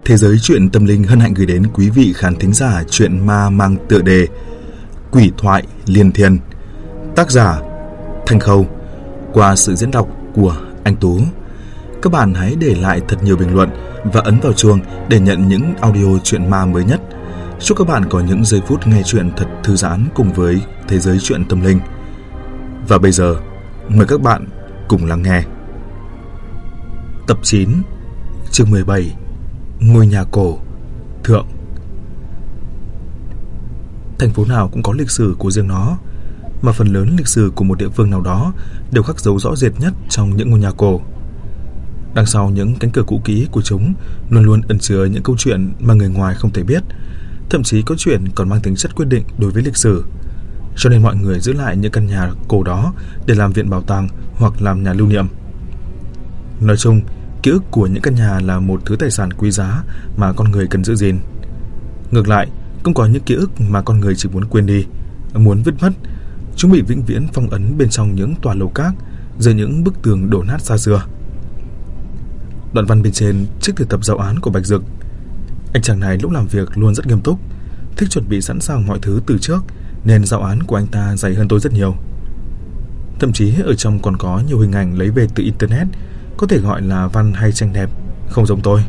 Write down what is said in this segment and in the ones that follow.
Thế giới truyện tâm linh hân hạnh gửi đến quý vị khán thính giả truyện ma mang tựa đề Quỷ thoại liên thiên, tác giả Thanh Khâu, qua sự diễn đọc của anh Tú. Các bạn hãy để lại thật nhiều bình luận và ấn vào chuông để nhận những audio truyện ma mới nhất. Chúc các bạn có những giây phút nghe truyện thật thư giãn cùng với thế giới truyện tâm linh. Và bây giờ, mời các bạn cùng lắng nghe. Tập 9, chương 17, Ngôi nhà cổ thượng. Thành phố nào cũng có lịch sử của riêng nó, mà phần lớn lịch sử của một địa phương nào đó đều khắc dấu rõ rệt nhất trong những ngôi nhà cổ. Đằng sau những cánh cửa cũ kỹ của chúng luôn luôn ẩn chứa những câu chuyện mà người ngoài không thể biết, thậm chí có chuyện còn mang tính chất quyết định đối với lịch sử. Cho nên mọi người giữ lại những căn nhà cổ đó để làm viện bảo tàng hoặc làm nhà lưu niệm. Nói chung, ký ức của những căn nhà là một thứ tài sản quý giá mà con người cần giữ gìn. Ngược lại, cũng có những ký ức mà con người chỉ muốn quên đi, muốn vứt mất. Chúng bị vĩnh viễn phong ấn bên trong những tòa lầu các, dưới những bức tường đổ nát xa xưa. Đoạn văn bên trên trích từ tập giáo án của Bạch Dực. Anh chàng này lúc làm việc luôn rất nghiêm túc, thích chuẩn bị sẵn sàng mọi thứ từ trước, nên giáo án của anh ta dày hơn tôi rất nhiều. Thậm chí ở trong còn có nhiều hình ảnh lấy về từ internet, có thể gọi là văn hay tranh đẹp, không giống tôi.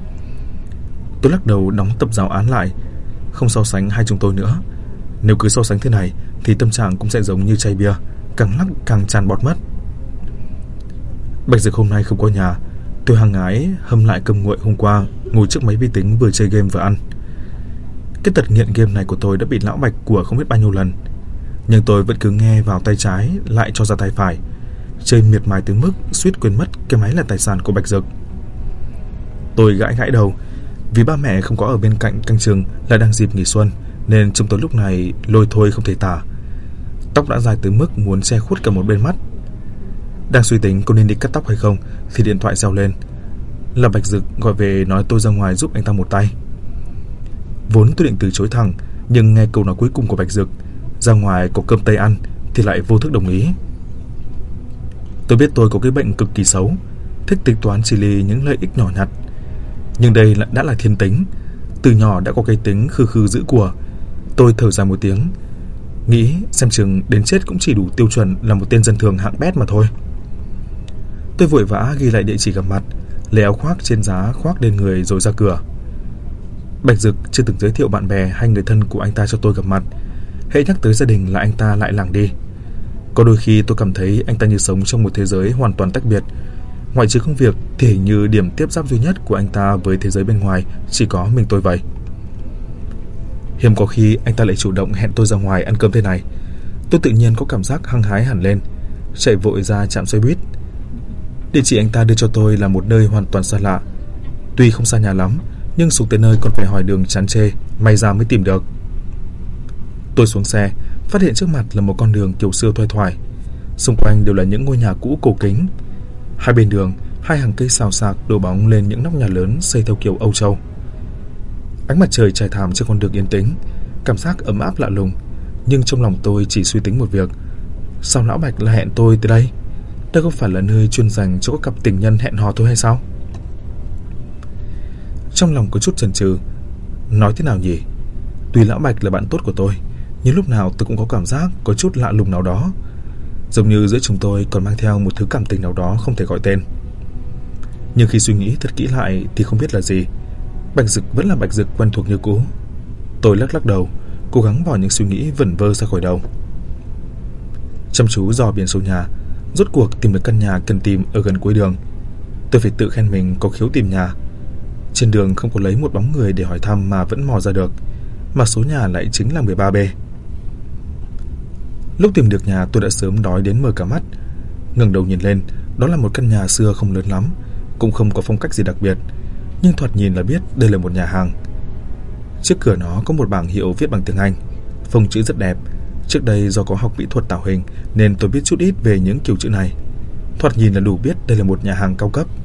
Tôi lắc đầu đóng tập giáo án lại, không so sánh hai chúng tôi nữa. Nếu cứ so sánh thế này thì tâm trạng cũng sẽ giống như chai bia, càng lắc càng tràn bọt mất. Bạch Dực hôm nay không có nhà. Tôi hăng ái hâm lại cơm nguội hôm qua, ngồi trước máy vi tính vừa chơi game vừa ăn. Cái tật nghiện game này của tôi đã bị lão Bạch của không biết bao nhiêu lần, nhưng tôi vẫn cứ nghe vào tay trái lại cho ra tay phải, chơi miệt mài tới mức suýt quên mất cái máy là tài sản của Bạch Dực. Tôi gãi đầu, vì ba mẹ không có ở bên cạnh canh chừng, lại đang dịp nghỉ xuân, nên chúng tôi lúc này lôi thôi không thể tả. Tóc đã dài tới mức muốn che khuất cả một bên mắt. Đang suy tính có nên đi cắt tóc hay không thì điện thoại reo lên. Là Bạch Dực gọi về nói tôi ra ngoài giúp anh ta một tay. Vốn tôi định từ chối thẳng, nhưng nghe câu nói cuối cùng của Bạch Dực, ra ngoài có cơm tây ăn, thì lại vô thức đồng ý. Tôi biết tôi có cái bệnh cực kỳ xấu, thích tính toán chỉ lì những lợi ích nhỏ nhặt. Nhưng đây đã là thiên tính, từ nhỏ đã có cái tính khư khư giữ của. Tôi thở dài một tiếng, nghĩ xem chừng đến chết cũng chỉ đủ tiêu chuẩn là một tên dân thường hạng bét mà thôi. Tôi vội vã ghi lại địa chỉ gặp mặt, lấy áo khoác trên giá khoác lên người rồi ra cửa. Bạch Dực chưa từng giới thiệu bạn bè hay người thân của anh ta cho tôi gặp mặt. Hễ nhắc tới gia đình là anh ta lại lảng đi. Có đôi khi tôi cảm thấy anh ta như sống trong một thế giới hoàn toàn tách biệt. Ngoại trừ công việc thì hình như điểm tiếp giáp duy nhất của anh ta với thế giới bên ngoài chỉ có mình tôi vậy. Hiếm có khi anh ta lại chủ động hẹn tôi ra ngoài ăn cơm thế này. Tôi tự nhiên có cảm giác hăng hái hẳn lên, chạy vội ra trạm xe buýt. Địa chỉ anh ta đưa cho tôi là một nơi hoàn toàn xa lạ. Tuy không xa nhà lắm, nhưng xuống tới nơi còn phải hỏi đường chán chê, may ra mới tìm được. Tôi xuống xe, phát hiện trước mặt là một con đường kiểu xưa thoai thoải. Xung quanh đều là những ngôi nhà cũ cổ kính. Hai bên đường, hai hàng cây xào xạc đổ bóng lên những nóc nhà lớn xây theo kiểu Âu Châu. Ánh mặt trời trải thảm trên con đường yên tĩnh, cảm giác ấm áp lạ lùng. Nhưng trong lòng tôi chỉ suy tính một việc: sao lão Bạch lại hẹn tôi tới đây? Đây không phải là nơi chuyên dành cho các cặp tình nhân hẹn hò thôi hay sao? Trong lòng có chút chần chừ, nói thế nào nhỉ? Tuy lão Bạch là bạn tốt của tôi, nhưng lúc nào tôi cũng có cảm giác có chút lạ lùng nào đó, giống như giữa chúng tôi còn mang theo một thứ cảm tình nào đó không thể gọi tên. Nhưng khi suy nghĩ thật kỹ lại thì không biết là gì. Bạch Dực vẫn là Bạch Dực quen thuộc như cũ. Tôi lắc đầu, cố gắng bỏ những suy nghĩ vẩn vơ ra khỏi đầu. Chăm chú dò biển số nhà, rốt cuộc tìm được căn nhà cần tìm ở gần cuối đường. Tôi phải tự khen mình có khiếu tìm nhà. Trên đường không có lấy một bóng người để hỏi thăm mà vẫn mò ra được, mà số nhà lại chính là 13B. Lúc tìm được nhà tôi đã sớm đói đến mở cả mắt. Ngẩng đầu nhìn lên, đó là một căn nhà xưa không lớn lắm, cũng không có phong cách gì đặc biệt, nhưng thoạt nhìn là biết đây là một nhà hàng. Trước cửa nó có một bảng hiệu viết bằng tiếng Anh, phông chữ rất đẹp. Trước đây do có học mỹ thuật tạo hình nên tôi biết chút ít về những kiểu chữ này. Thoạt nhìn là đủ biết đây là một nhà hàng cao cấp.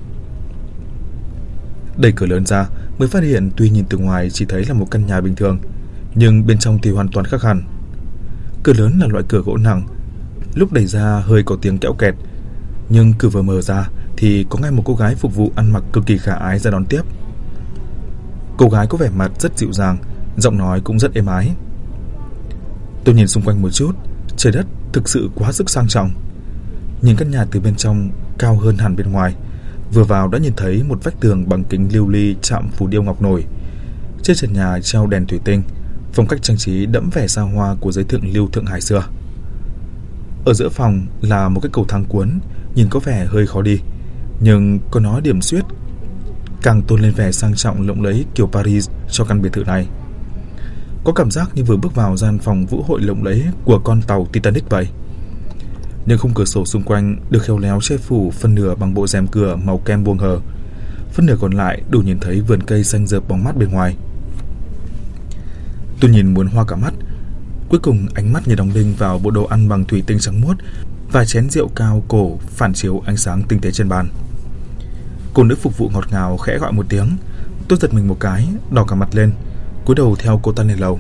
Đẩy cửa lớn ra mới phát hiện tuy nhìn từ ngoài chỉ thấy là một căn nhà bình thường, nhưng bên trong thì hoàn toàn khác hẳn. Cửa lớn là loại cửa gỗ nặng, lúc đẩy ra hơi có tiếng kẽo kẹt, nhưng cửa vừa mở ra thì có ngay một cô gái phục vụ ăn mặc cực kỳ khả ái ra đón tiếp. Cô gái có vẻ mặt rất dịu dàng, giọng nói cũng rất êm ái. Tôi nhìn xung quanh một chút, trời đất thực sự quá sức sang trọng. Nhìn căn nhà từ bên trong cao hơn hẳn bên ngoài. Vừa vào đã nhìn thấy một vách tường bằng kính lưu ly chạm phù điêu ngọc nổi. Trên trần nhà treo đèn thủy tinh, phong cách trang trí đẫm vẻ xa hoa của giới thượng lưu Thượng Hải xưa. Ở giữa phòng là một cái cầu thang cuốn, nhìn có vẻ hơi khó đi, nhưng có nó điểm xuyết càng tôn lên vẻ sang trọng lộng lẫy kiểu Paris cho căn biệt thự này. Có cảm giác như vừa bước vào gian phòng vũ hội lộng lẫy của con tàu Titanic vậy. Những khung cửa sổ xung quanh được khéo léo che phủ phân nửa bằng bộ rèm cửa màu kem buông hờ, phân nửa còn lại đủ nhìn thấy vườn cây xanh rợp bóng mát bên ngoài. Tôi nhìn muốn hoa cả mắt. Cuối cùng ánh mắt như đóng đinh vào bộ đồ ăn bằng thủy tinh trắng muốt và chén rượu cao cổ phản chiếu ánh sáng tinh tế trên bàn. Cô nữ phục vụ ngọt ngào khẽ gọi một tiếng. Tôi giật mình một cái, đỏ cả mặt lên, cúi đầu theo cô ta lên lầu.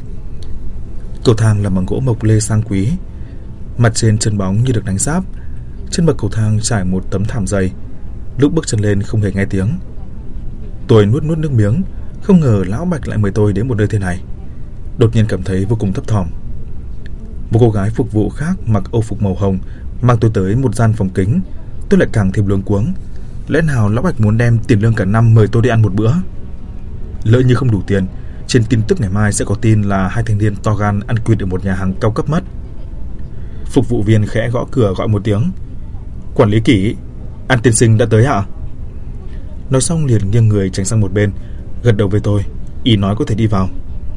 Cầu thang làm bằng gỗ mộc lê sang quý, mặt trên chân bóng như được đánh sáp. Trên bậc cầu thang trải một tấm thảm dày. Lúc bước chân lên không hề nghe tiếng. Tôi nuốt nước miếng, không ngờ lão Bạch lại mời tôi đến một nơi thế này. Đột nhiên cảm thấy vô cùng thấp thỏm. Một cô gái phục vụ khác mặc âu phục màu hồng mang tôi tới một gian phòng kính. Tôi lại càng thêm luống cuống. Lẽ nào lão Bạch muốn đem tiền lương cả năm mời tôi đi ăn một bữa? Lỡ như không đủ tiền, trên tin tức ngày mai sẽ có tin là hai thanh niên to gan ăn quỵt ở một nhà hàng cao cấp mất. Phục vụ viên khẽ gõ cửa gọi một tiếng. Quản lý Kỷ, An tiên sinh đã tới hả? Nói xong liền nghiêng người tránh sang một bên, gật đầu với tôi, ý nói có thể đi vào.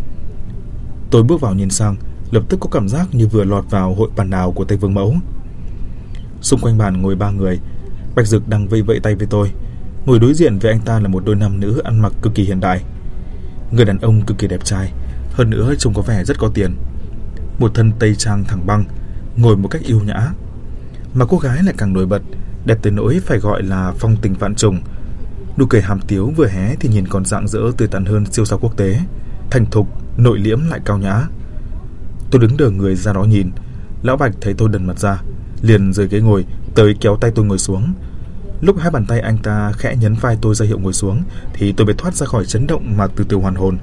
Tôi bước vào nhìn sang, lập tức có cảm giác như vừa lọt vào hội bàn đào của Tây Vương Mẫu. Xung quanh bàn ngồi 3 người. Bạch Dực đang vẫy vẫy tay với tôi. Ngồi đối diện với anh ta là một đôi nam nữ ăn mặc cực kỳ hiện đại. Người đàn ông cực kỳ đẹp trai, hơn nữa trông có vẻ rất có tiền. Một thân tây trang thẳng băng, ngồi một cách yêu nhã. Mà cô gái lại càng nổi bật, đẹp tới nỗi phải gọi là phong tình vạn trùng. Nụ cười hàm tiếu vừa hé thì nhìn còn rạng rỡ tươi tắn hơn siêu sao quốc tế, thành thục, nội liễm lại cao nhã. Tôi đứng đờ người ra đó nhìn. Lão Bạch thấy tôi đần mặt ra, liền rời ghế ngồi tới kéo tay tôi ngồi xuống. Lúc hai bàn tay anh ta khẽ nhấn vai tôi ra hiệu ngồi xuống thì tôi bị thoát ra khỏi chấn động mà từ từ hoàn hồn.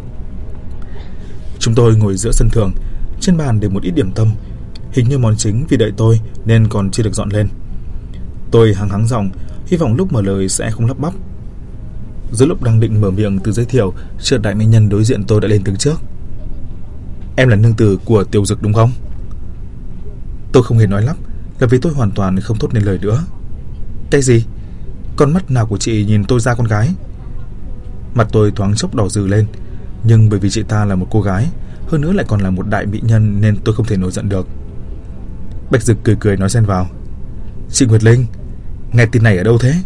Chúng tôi ngồi giữa sân thượng, trên bàn để một ít điểm tâm. Hình như món chính vì đợi tôi nên còn chưa được dọn lên. Tôi hắng giọng, hy vọng lúc mở lời sẽ không lắp bắp. Giữa lúc đang định mở miệng từ giới thiệu, chợt đại mỹ nhân đối diện tôi đã lên tiếng trước. Em là nương tử của Tiểu Dực đúng không? Tôi không hề nói lắp, là vì tôi hoàn toàn không thốt nên lời nữa. Cái gì? Con mắt nào của chị nhìn tôi ra con gái? Mặt tôi thoáng chốc đỏ rừ lên, nhưng bởi vì chị ta là một cô gái, hơn nữa lại còn là một đại mỹ nhân nên tôi không thể nổi giận được. Bạch Dực cười cười nói xen vào. Chị Nguyệt Linh, nghe tin này ở đâu thế?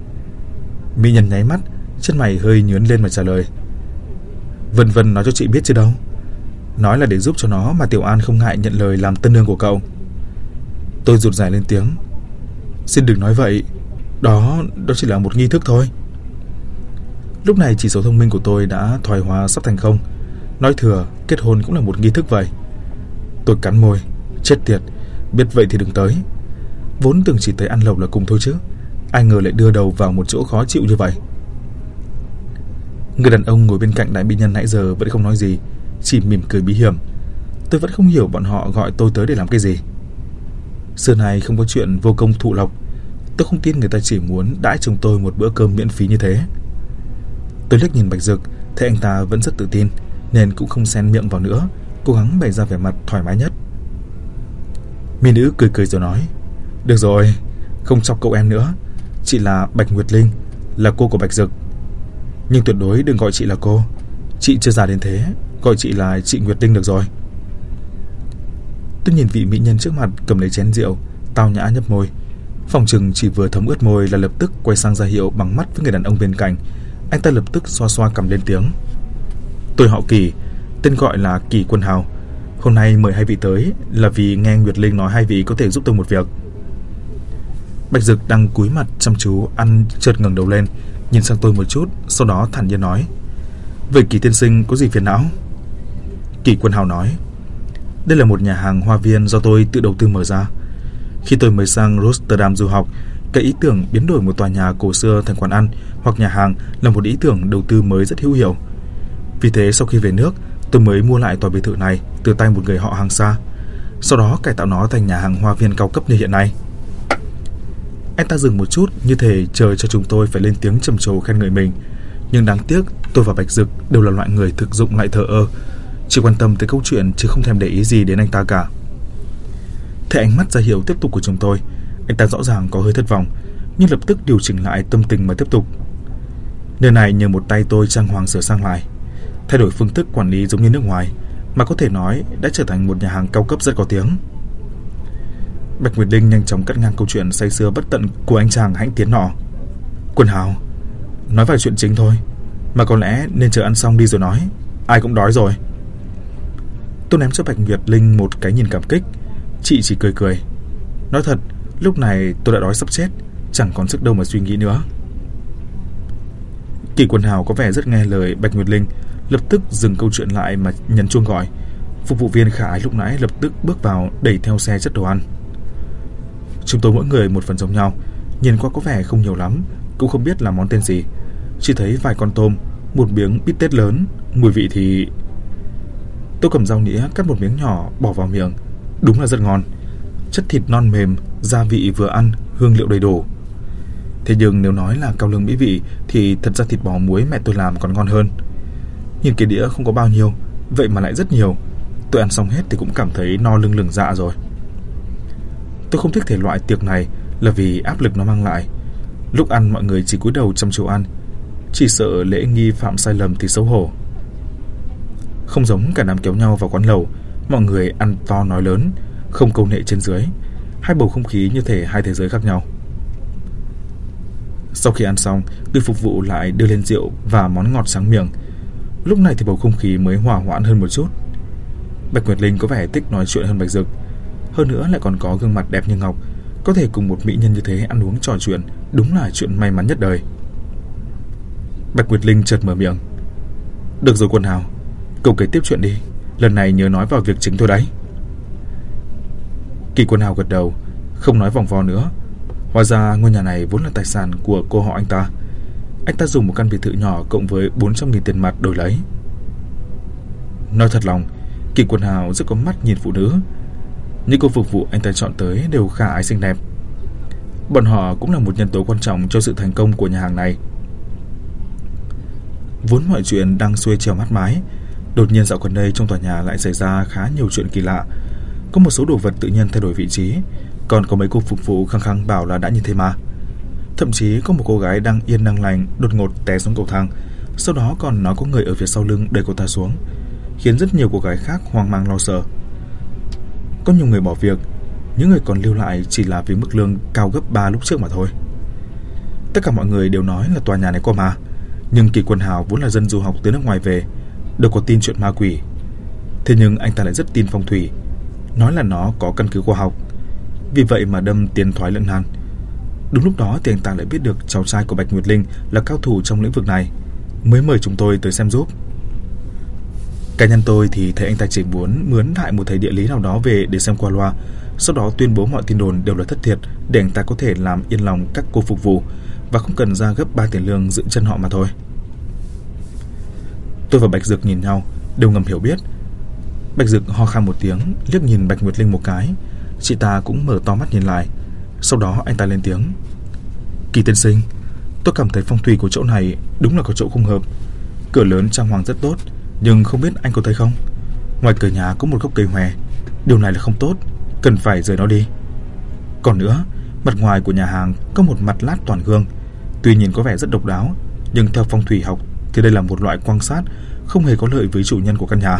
Mỹ nhân nháy mắt, chân mày hơi nhướng lên mà trả lời. Vân Vân nói cho chị biết chứ đâu. Nói là để giúp cho nó mà Tiểu An không ngại nhận lời làm tân nương của cậu. Tôi rụt rè lên tiếng. Xin đừng nói vậy, đó chỉ là một nghi thức thôi. Lúc này chỉ số thông minh của tôi đã thoái hóa sắp thành không. Nói thừa, kết hôn cũng là một nghi thức vậy. Tôi cắn môi, chết tiệt, biết vậy thì đừng tới. Vốn tưởng chỉ tới ăn lẩu là cùng thôi chứ, ai ngờ lại đưa đầu vào một chỗ khó chịu như vậy. Người đàn ông ngồi bên cạnh đại mỹ nhân nãy giờ vẫn không nói gì, chỉ mỉm cười bí hiểm. Tôi vẫn không hiểu bọn họ gọi tôi tới để làm cái gì. Xưa này không có chuyện vô công thụ lộc. Tôi không tin người ta chỉ muốn đãi chúng tôi một bữa cơm miễn phí như thế. Tôi liếc nhìn Bạch Dực, thấy anh ta vẫn rất tự tin nên cũng không xen miệng vào nữa, cố gắng bày ra vẻ mặt thoải mái nhất. Mỹ nữ cười cười rồi nói. Được rồi, không chọc cậu em nữa. Chị là Bạch Nguyệt Linh, là cô của Bạch Dực. Nhưng tuyệt đối đừng gọi chị là cô. Chị chưa già đến thế, gọi chị là chị Nguyệt Linh được rồi. Tôi nhìn vị mỹ nhân trước mặt cầm lấy chén rượu, tao nhã nhấp môi. Phòng chừng chỉ vừa thấm ướt môi là lập tức quay sang ra hiệu bằng mắt với người đàn ông bên cạnh. Anh ta lập tức xoa xoa cằm lên tiếng. Tôi họ Kỳ, tên gọi là Kỳ Quân Hào. Hôm nay mời hai vị tới là vì nghe Nguyệt Linh nói hai vị có thể giúp tôi một việc. Bạch Dực đang cúi mặt chăm chú ăn chợt ngẩng đầu lên, nhìn sang tôi một chút, sau đó thản nhiên nói. Vậy Kỳ tiên sinh có gì phiền não? Kỳ Quân Hào nói. Đây là một nhà hàng hoa viên do tôi tự đầu tư mở ra. Khi tôi mới sang Rotterdam du học, Cái ý tưởng biến đổi một tòa nhà cổ xưa thành quán ăn hoặc nhà hàng là một ý tưởng đầu tư mới rất hữu hiệu. Vì thế sau khi về nước, tôi mới mua lại tòa biệt thự này từ tay một người họ hàng xa, sau đó cải tạo nó thành nhà hàng hoa viên cao cấp như hiện nay. Anh ta dừng một chút như thể chờ cho chúng tôi phải lên tiếng trầm trồ khen ngợi mình. Nhưng đáng tiếc tôi và Bạch Dực đều là loại người thực dụng lại thờ ơ, chỉ quan tâm tới câu chuyện chứ không thèm để ý gì đến anh ta cả. Thấy ánh mắt ra hiệu tiếp tục của chúng tôi, anh ta rõ ràng có hơi thất vọng, nhưng lập tức điều chỉnh lại tâm tình mà tiếp tục. Nơi này nhờ một tay tôi trang hoàng sửa sang lại, thay đổi phương thức quản lý giống như nước ngoài, mà có thể nói đã trở thành một nhà hàng cao cấp rất có tiếng. Bạch Nguyệt Linh nhanh chóng cắt ngang câu chuyện say sưa bất tận của anh chàng hãnh tiến nọ. Quần Hào, nói vài chuyện chính thôi, mà có lẽ nên chờ ăn xong đi rồi nói, ai cũng đói rồi. Tôi ném cho Bạch Nguyệt Linh một cái nhìn cảm kích. Chị chỉ cười cười. Nói thật, lúc này tôi đã đói sắp chết, chẳng còn sức đâu mà suy nghĩ nữa. Kỳ Quần Hào có vẻ rất nghe lời Bạch Nguyệt Linh, lập tức dừng câu chuyện lại mà nhấn chuông gọi. Phục vụ viên khả ái lúc nãy lập tức bước vào đẩy theo xe chất đồ ăn. Chúng tôi mỗi người một phần giống nhau, nhìn qua có vẻ không nhiều lắm, cũng không biết là món tên gì. Chỉ thấy vài con tôm, một miếng bít tết lớn, mùi vị thì... Tôi cầm dao nĩa cắt một miếng nhỏ bỏ vào miệng. Đúng là rất ngon. Chất thịt non mềm, gia vị vừa ăn, hương liệu đầy đủ. Thế nhưng nếu nói là cao lương mỹ vị thì thật ra thịt bò muối mẹ tôi làm còn ngon hơn. Nhìn cái đĩa không có bao nhiêu, vậy mà lại rất nhiều. Tôi ăn xong hết thì cũng cảm thấy no lưng lửng dạ rồi. Tôi không thích thể loại tiệc này là vì áp lực nó mang lại. Lúc ăn mọi người chỉ cúi đầu chăm chú ăn, chỉ sợ lễ nghi phạm sai lầm thì xấu hổ. Không giống cả đám kéo nhau vào quán lẩu, mọi người ăn to nói lớn, không câu nệ trên dưới, hai bầu không khí như thể hai thế giới khác nhau. Sau khi ăn xong, người phục vụ lại đưa lên rượu và món ngọt sáng miệng. Lúc này thì bầu không khí mới hòa hoãn hơn một chút. Bạch Nguyệt Linh có vẻ thích nói chuyện hơn Bạch Dực, hơn nữa lại còn có gương mặt đẹp như ngọc, có thể cùng một mỹ nhân như thế ăn uống trò chuyện, đúng là chuyện may mắn nhất đời. Bạch Nguyệt Linh chợt mở miệng. Được rồi Quần Hào, cậu kể tiếp chuyện đi, lần này nhớ nói vào việc chính thôi đấy. Kỳ Quần Hào gật đầu, không nói vòng vo nữa. Hóa ra ngôi nhà này vốn là tài sản của cô họ anh ta. Anh ta dùng một căn biệt thự nhỏ cộng với 400.000 tiền mặt đổi lấy. Nói thật lòng, Kỳ Quần Hào rất có mắt nhìn phụ nữ. Những cô phục vụ anh ta chọn tới đều khả ái xinh đẹp. Bọn họ cũng là một nhân tố quan trọng cho sự thành công của nhà hàng này. Vốn mọi chuyện đang xuôi trèo mát mái, đột nhiên dạo gần đây trong tòa nhà lại xảy ra khá nhiều chuyện kỳ lạ. Có một số đồ vật tự nhiên thay đổi vị trí, còn có mấy cô phục vụ khăng khăng bảo là đã nhìn thấy ma. Thậm chí có một cô gái đang yên đang lành đột ngột té xuống cầu thang, sau đó còn nói có người ở phía sau lưng đẩy cô ta xuống, khiến rất nhiều cô gái khác hoang mang lo sợ. Có nhiều người bỏ việc, những người còn lưu lại chỉ là vì mức lương cao gấp 3 lúc trước mà thôi. Tất cả mọi người đều nói là tòa nhà này có ma, nhưng Kỳ Quần Hào vốn là dân du học từ nước ngoài về, đâu có tin chuyện ma quỷ. Thế nhưng anh ta lại rất tin phong thủy, nói là nó có căn cứ khoa học. Vì vậy mà đâm tiến thoái lưỡng nan. Đúng lúc đó thì anh ta lại biết được cháu trai của Bạch Nguyệt Linh là cao thủ trong lĩnh vực này, mới mời chúng tôi tới xem giúp. Cá nhân tôi thì thấy anh ta chỉ muốn mướn lại một thầy địa lý nào đó về để xem qua loa, sau đó tuyên bố mọi tin đồn đều là thất thiệt để anh ta có thể làm yên lòng các cô phục vụ và không cần ra gấp 3 tiền lương giữ chân họ mà thôi. Tôi và Bạch Dực nhìn nhau, đều ngầm hiểu biết. Bạch Dực ho khan một tiếng, liếc nhìn Bạch Nguyệt Linh một cái. Chị ta cũng mở to mắt nhìn lại. Sau đó anh ta lên tiếng. Kỳ tiên sinh, tôi cảm thấy phong thủy của chỗ này đúng là có chỗ không hợp. Cửa lớn trang hoàng rất tốt, nhưng không biết anh có thấy không, ngoài cửa nhà có một gốc cây hòe. Điều này là không tốt, cần phải rời nó đi. Còn nữa, mặt ngoài của nhà hàng có một mặt lát toàn gương. Tuy nhìn có vẻ rất độc đáo, nhưng theo phong thủy học thì đây là một loại quang sát, không hề có lợi với chủ nhân của căn nhà.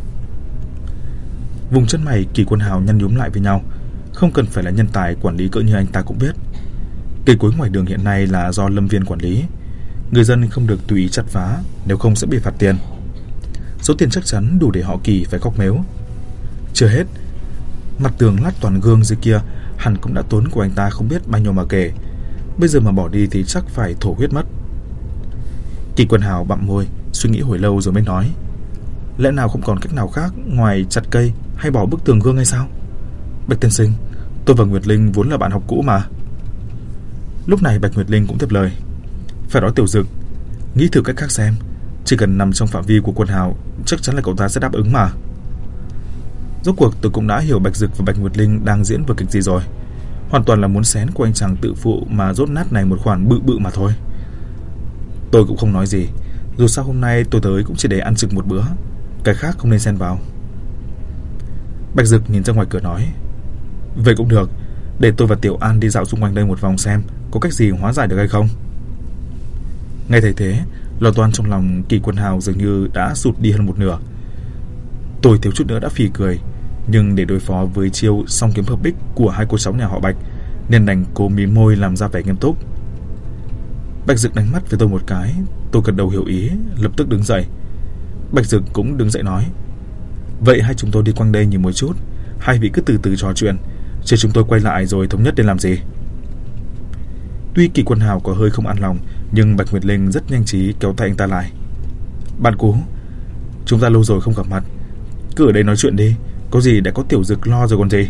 Vùng chân mày Kỳ Quần Hào nhăn nhúm lại với nhau. Không cần phải là nhân tài quản lý cỡ như anh ta cũng biết, cây cối ngoài đường hiện nay là do lâm viên quản lý. Người dân không được tùy ý chặt phá, nếu không sẽ bị phạt tiền. Số tiền chắc chắn đủ để họ Kỳ phải khóc mếu. Chưa hết, mặt tường lát toàn gương dưới kia hẳn cũng đã tốn của anh ta không biết bao nhiêu mà kể. Bây giờ mà bỏ đi thì chắc phải thổ huyết mất. Kỳ Quần Hào bặm môi, suy nghĩ hồi lâu rồi mới nói. Lẽ nào không còn cách nào khác ngoài chặt cây hay bỏ bức tường gương hay sao? Bạch tiên sinh, tôi và Nguyệt Linh vốn là bạn học cũ mà. Lúc này Bạch Nguyệt Linh cũng tiếp lời. Phải đó Tiểu Dực, nghĩ thử cách khác xem. Chỉ cần nằm trong phạm vi của Quân Hào, chắc chắn là cậu ta sẽ đáp ứng mà. Rốt cuộc tôi cũng đã hiểu Bạch Dực và Bạch Nguyệt Linh đang diễn vở kịch gì rồi. Hoàn toàn là muốn xén của anh chàng tự phụ mà rốt nát này một khoản bự bự mà thôi. Tôi cũng không nói gì. Dù sao hôm nay tôi tới cũng chỉ để ăn trực một bữa, cái khác không nên xen vào. Bạch Dực nhìn ra ngoài cửa nói. Vậy cũng được, để tôi và Tiểu An đi dạo xung quanh đây một vòng xem có cách gì hóa giải được hay không. Nghe thấy thế, lo toan trong lòng Kỳ Quân Hào dường như đã sụt đi hơn một nửa. Tôi thiếu chút nữa đã phì cười, nhưng để đối phó với chiêu song kiếm hợp bích của hai cô cháu nhà họ Bạch nên đành cố mím môi làm ra vẻ nghiêm túc. Bạch Dực đánh mắt với tôi một cái, tôi gật đầu hiểu ý, lập tức đứng dậy. Bạch Dực cũng đứng dậy nói. Vậy hai chúng tôi đi quanh đây nhìn một chút, hai vị cứ từ từ trò chuyện, chờ chúng tôi quay lại rồi thống nhất nên làm gì. Tuy Kỳ Quân Hào có hơi không an lòng, nhưng Bạch Nguyệt Linh rất nhanh trí kéo tay anh ta lại. Bạn cũ, chúng ta lâu rồi không gặp mặt, cứ ở đây nói chuyện đi, có gì đã có Tiểu Dực lo rồi còn gì.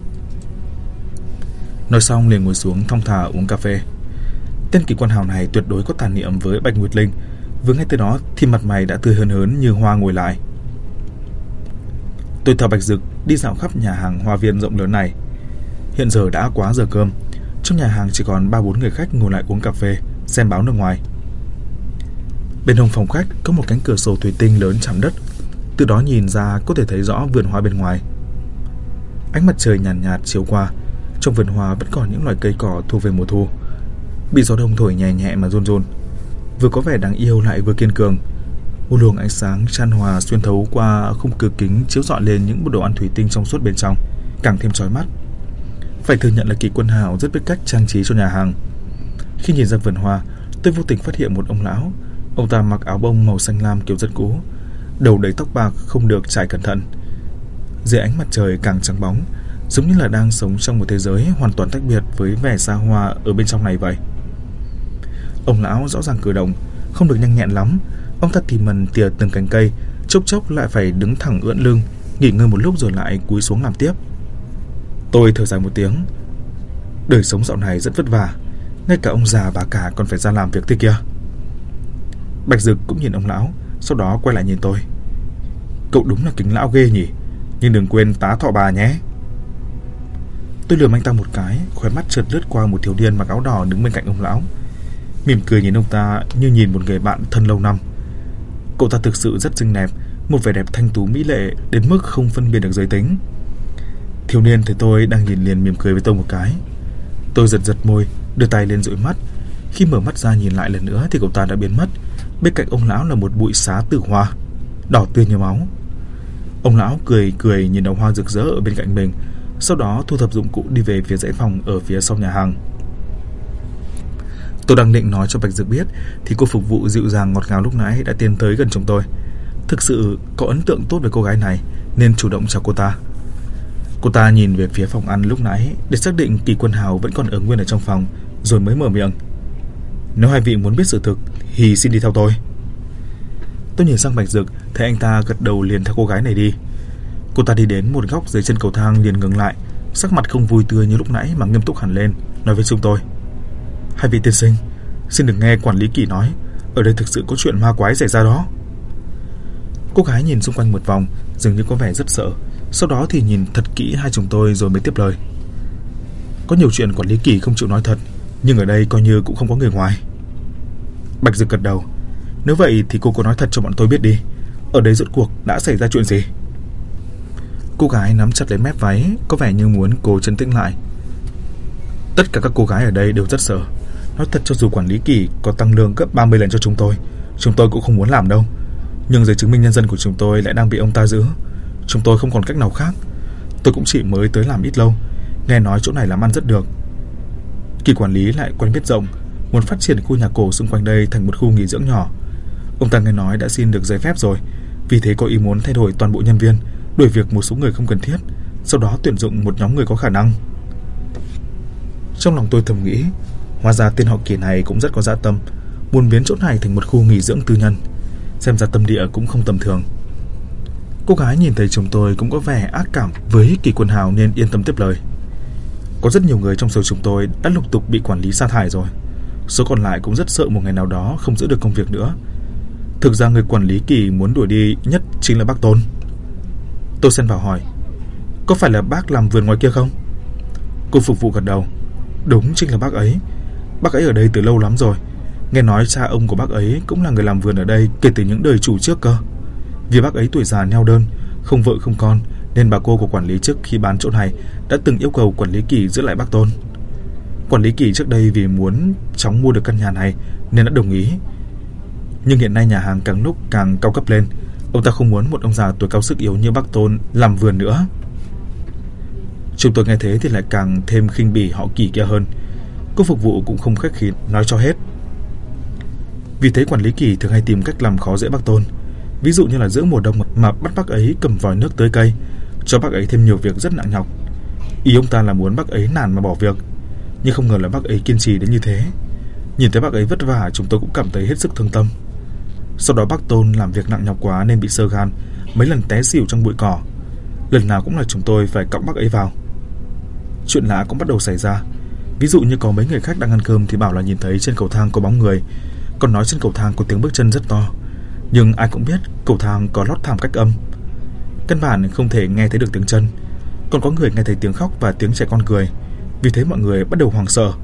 Nói xong liền ngồi xuống thong thả uống cà phê. Tên Kỳ Quân Hào này tuyệt đối có tà niệm với Bạch Nguyệt Linh, vừa nghe tới đó thì mặt mày đã tươi hớn như hoa ngồi lại. Tôi theo Bạch Dực đi dạo khắp nhà hàng hoa viên rộng lớn này. Hiện giờ đã quá giờ cơm, trong nhà hàng chỉ còn 3-4 người khách ngồi lại uống cà phê, xem báo nước ngoài. Bên hông phòng khách có một cánh cửa sổ thủy tinh lớn chạm đất, từ đó nhìn ra có thể thấy rõ vườn hoa bên ngoài. Ánh mặt trời nhàn nhạt chiếu qua, trong vườn hoa vẫn còn những loài cây cỏ thuộc về mùa thu, bị gió đông thổi nhẹ nhẹ mà run run, vừa có vẻ đáng yêu lại vừa kiên cường. Một luồng ánh sáng chan hòa xuyên thấu qua khung cửa kính chiếu rọi lên những bộ đồ ăn thủy tinh trong suốt bên trong, càng thêm chói mắt. Phải thừa nhận là Kỳ Quân Hào rất biết cách trang trí cho nhà hàng. Khi nhìn ra vườn hoa, tôi vô tình phát hiện một ông lão. Ông ta mặc áo bông màu xanh lam kiểu rất cũ, đầu đầy tóc bạc không được chải cẩn thận. Dưới ánh mặt trời càng trắng bóng, giống như là đang sống trong một thế giới hoàn toàn tách biệt với vẻ xa hoa ở bên trong này vậy. Ông lão rõ ràng cử động không được nhanh nhẹn lắm. Ông ta tỉ mẩn tỉa từng cành cây, chốc chốc lại phải đứng thẳng ưỡn lưng, nghỉ ngơi một lúc rồi lại cúi xuống làm tiếp. Tôi thở dài một tiếng. Đời sống dạo này rất vất vả, ngay cả ông già bà cả còn phải ra làm việc thế kia. Bạch Dực cũng nhìn ông lão, sau đó quay lại nhìn tôi. Cậu đúng là kính lão ghê nhỉ, nhưng đừng quên tá thọ bà nhé. Tôi lườm anh ta một cái, khóe mắt chợt lướt qua một thiếu niên mặc áo đỏ đứng bên cạnh ông lão, mỉm cười nhìn ông ta như nhìn một người bạn thân lâu năm. Cậu ta thực sự rất xinh đẹp, một vẻ đẹp thanh tú mỹ lệ đến mức không phân biệt được giới tính. Thiếu niên thấy tôi đang nhìn liền mỉm cười với tôi một cái. Tôi giật giật môi, đưa tay lên dụi mắt. Khi mở mắt ra nhìn lại lần nữa thì cậu ta đã biến mất. Bên cạnh ông lão là một bụi xá tử hoa, đỏ tươi như máu. Ông lão cười cười nhìn đóa hoa rực rỡ ở bên cạnh mình, sau đó thu thập dụng cụ đi về phía dãy phòng ở phía sau nhà hàng. Tôi đang định nói cho Bạch Dực biết thì cô phục vụ dịu dàng ngọt ngào lúc nãy đã tiến tới gần chúng tôi. Thực sự có ấn tượng tốt với cô gái này nên chủ động chào cô ta. Cô ta nhìn về phía phòng ăn lúc nãy để xác định Kỳ Quân Hào vẫn còn ở nguyên ở trong phòng, rồi mới mở miệng. Nếu hai vị muốn biết sự thực thì xin đi theo tôi. Tôi nhìn sang Bạch Dực, thấy anh ta gật đầu liền theo cô gái này đi. Cô ta đi đến một góc dưới chân cầu thang liền ngừng lại, sắc mặt không vui tươi như lúc nãy mà nghiêm túc hẳn lên, nói với chúng tôi. Hai vị tiên sinh, xin đừng nghe quản lý Kỳ nói, ở đây thực sự có chuyện ma quái xảy ra đó. Cô gái nhìn xung quanh một vòng, dường như có vẻ rất sợ, sau đó thì nhìn thật kỹ hai chúng tôi rồi mới tiếp lời. Có nhiều chuyện quản lý Kỳ không chịu nói thật, nhưng ở đây coi như cũng không có người ngoài. Bạch Dực gật đầu. Nếu vậy thì cô có nói thật cho bọn tôi biết đi, ở đây rốt cuộc đã xảy ra chuyện gì? Cô gái nắm chặt lấy mép váy, có vẻ như muốn cô trấn tĩnh lại. Tất cả các cô gái ở đây đều rất sợ. Nói thật, cho dù quản lý Kỳ có tăng lương gấp 30 lần cho chúng tôi cũng không muốn làm đâu. Nhưng giấy chứng minh nhân dân của chúng tôi lại đang bị ông ta giữ, chúng tôi không còn cách nào khác. Tôi cũng chỉ mới tới làm ít lâu, nghe nói chỗ này làm ăn rất được. Kỳ quản lý lại quen biết rộng, muốn phát triển khu nhà cổ xung quanh đây thành một khu nghỉ dưỡng nhỏ. Ông ta nghe nói đã xin được giấy phép rồi, vì thế có ý muốn thay đổi toàn bộ nhân viên, đuổi việc một số người không cần thiết, sau đó tuyển dụng một nhóm người có khả năng. Trong lòng tôi thầm nghĩ, hóa ra tên họ Kỳ này cũng rất có dã tâm, muốn biến chỗ này thành một khu nghỉ dưỡng tư nhân. Xem ra tâm địa cũng không tầm thường. Cô gái nhìn thấy chúng tôi cũng có vẻ ác cảm với Kỳ Quân Hào nên yên tâm tiếp lời. Có rất nhiều người trong số chúng tôi đã lục tục bị quản lý sa thải rồi. Số còn lại cũng rất sợ một ngày nào đó không giữ được công việc nữa. Thực ra người quản lý Kỳ muốn đuổi đi nhất chính là bác Tôn. Tôi xen vào hỏi, có phải là bác làm vườn ngoài kia không? Cô phục vụ gật đầu. Đúng, chính là bác ấy. Bác ấy ở đây từ lâu lắm rồi. Nghe nói cha ông của bác ấy cũng là người làm vườn ở đây kể từ những đời chủ trước cơ. Vì bác ấy tuổi già neo đơn, không vợ không con, nên bà cô của quản lý trước khi bán chỗ này đã từng yêu cầu quản lý Kỳ giữ lại bác Tôn. Quản lý Kỳ trước đây vì muốn chóng mua được căn nhà này nên đã đồng ý. Nhưng hiện nay nhà hàng càng lúc càng cao cấp lên, ông ta không muốn một ông già tuổi cao sức yếu như bác Tôn làm vườn nữa. Chúng tôi nghe thế thì lại càng thêm khinh bỉ họ Kỳ kia hơn. Cô phục vụ cũng không khách khí nói cho hết. Vì thế quản lý Kỳ thường hay tìm cách làm khó dễ bác Tôn. Ví dụ như là giữa mùa đông mà bắt bác ấy cầm vòi nước tưới cây, cho bác ấy thêm nhiều việc rất nặng nhọc. Ý ông ta là muốn bác ấy nản mà bỏ việc. Nhưng không ngờ là bác ấy kiên trì đến như thế. Nhìn thấy bác ấy vất vả, chúng tôi cũng cảm thấy hết sức thương tâm. Sau đó bác Tôn làm việc nặng nhọc quá nên bị xơ gan, mấy lần té xỉu trong bụi cỏ. Lần nào cũng là chúng tôi phải cõng bác ấy vào. Chuyện lạ cũng bắt đầu xảy ra. Ví dụ như có mấy người khách đang ăn cơm thì bảo là nhìn thấy trên cầu thang có bóng người, còn nói trên cầu thang có tiếng bước chân rất to. Nhưng ai cũng biết cầu thang có lót thảm cách âm, căn bản không thể nghe thấy được tiếng chân. Còn có người nghe thấy tiếng khóc và tiếng trẻ con cười. Vì thế mọi người bắt đầu hoảng sợ.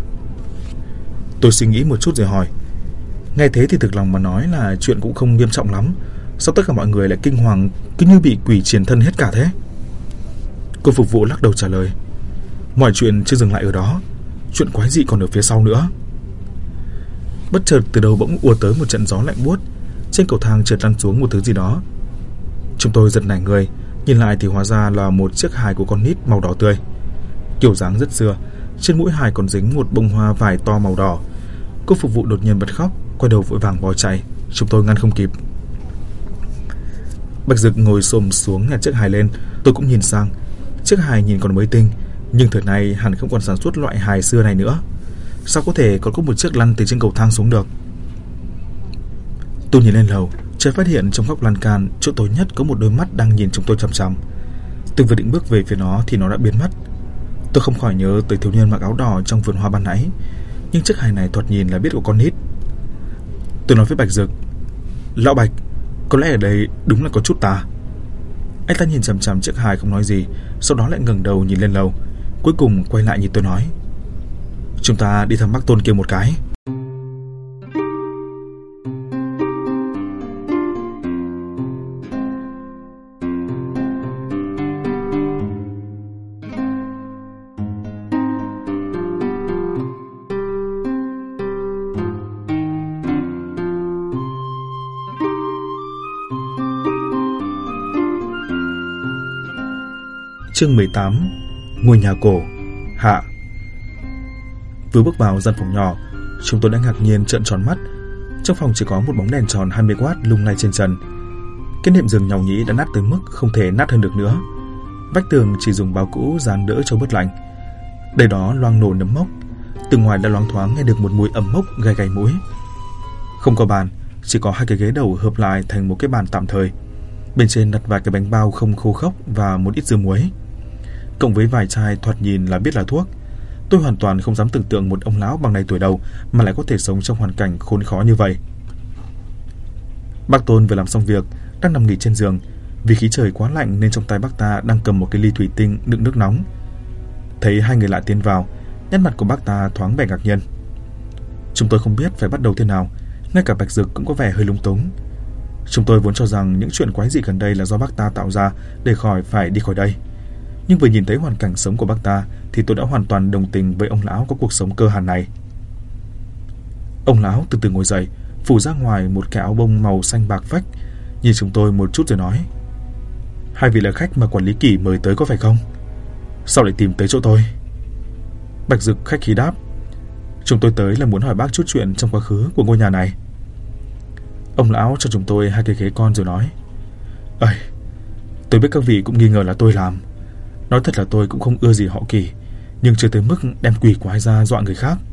Tôi suy nghĩ một chút rồi hỏi, nghe thế thì thực lòng mà nói là chuyện cũng không nghiêm trọng lắm, sao tất cả mọi người lại kinh hoàng cứ như bị quỷ triền thân hết cả thế? Cô phục vụ lắc đầu trả lời, mọi chuyện chưa dừng lại ở đó, chuyện quái dị còn ở phía sau nữa. Bất chợt từ đầu bỗng ùa tới một trận gió lạnh buốt, trên cầu thang chợt lăn xuống một thứ gì đó. Chúng tôi giật nảy người, nhìn lại thì hóa ra là một chiếc hài của con nít màu đỏ tươi. Kiểu dáng rất xưa, trên mũi hài còn dính một bông hoa vải to màu đỏ. Cô phục vụ đột nhiên bật khóc, quay đầu vội vàng bỏ chạy, chúng tôi ngăn không kịp. Bạch Dực ngồi xổm xuống nhặt chiếc hài lên, tôi cũng nhìn sang. Chiếc hài nhìn còn mới tinh, nhưng thời này hẳn không còn sản xuất loại hài xưa này nữa. Sao có thể còn có một chiếc lăn từ trên cầu thang xuống được? Tôi nhìn lên lầu, chợt phát hiện trong góc lan can chỗ tối nhất có một đôi mắt đang nhìn chúng tôi chằm chằm. Tôi vừa định bước về phía nó thì nó đã biến mất. Tôi không khỏi nhớ tới thiếu niên mặc áo đỏ trong vườn hoa ban nãy, nhưng chiếc hài này thoạt nhìn là biết của con nít. Tôi nói với Bạch Dực, lão Bạch, có lẽ ở đây đúng là có chút tà. Anh ta nhìn chằm chằm chiếc hài không nói gì, sau đó lại ngẩng đầu nhìn lên lầu, cuối cùng quay lại nhìn tôi nói, chúng ta đi thăm bác Tôn kia một cái. Chương 18, ngôi nhà cổ, hạ. Vừa bước vào gian phòng nhỏ, chúng tôi đã ngạc nhiên trợn tròn mắt. Trong phòng chỉ có một bóng đèn tròn 20W lung lay trên trần. Cái nệm giường nhàu nhĩ đã nát tới mức không thể nát hơn được nữa. Vách tường chỉ dùng báo cũ dán đỡ cho bớt lạnh. Đây đó loang nổ nấm mốc. Từ ngoài đã loáng thoáng nghe được một mùi ẩm mốc gai gai mũi. Không có bàn, chỉ có hai cái ghế đầu hợp lại thành một cái bàn tạm thời. Bên trên đặt vài cái bánh bao không khô khốc và một ít dưa muối, cộng với vài chai thoạt nhìn là biết là thuốc. Tôi hoàn toàn không dám tưởng tượng một ông lão bằng này tuổi đầu mà lại có thể sống trong hoàn cảnh khốn khó như vậy. Bác Tôn vừa làm xong việc, đang nằm nghỉ trên giường. Vì khí trời quá lạnh nên trong tay bác ta đang cầm một cái ly thủy tinh đựng nước nóng. Thấy hai người lạ tiến vào, nét mặt của bác ta thoáng vẻ ngạc nhiên. Chúng tôi không biết phải bắt đầu thế nào, ngay cả Bạch Dực cũng có vẻ hơi lúng túng. Chúng tôi vốn cho rằng những chuyện quái dị gần đây là do bác ta tạo ra để phải đi khỏi đây. Nhưng vừa nhìn thấy hoàn cảnh sống của bác ta thì tôi đã hoàn toàn đồng tình với ông lão có cuộc sống cơ hàn này. Ông lão từ từ ngồi dậy, phủ ra ngoài một cái áo bông màu xanh bạc phách, nhìn chúng tôi một chút rồi nói, hai vị là khách mà quản lý Kỳ mời tới có phải không? Sao lại tìm tới chỗ tôi? Bạch Dực khách khí đáp, chúng tôi tới là muốn hỏi bác chút chuyện trong quá khứ của ngôi nhà này. Ông lão cho chúng tôi hai cái ghế con rồi nói, ơi, tôi biết các vị cũng nghi ngờ là tôi làm. Nói thật là tôi cũng không ưa gì họ Kỳ, nhưng chưa tới mức đem quỷ quái ra dọa người khác.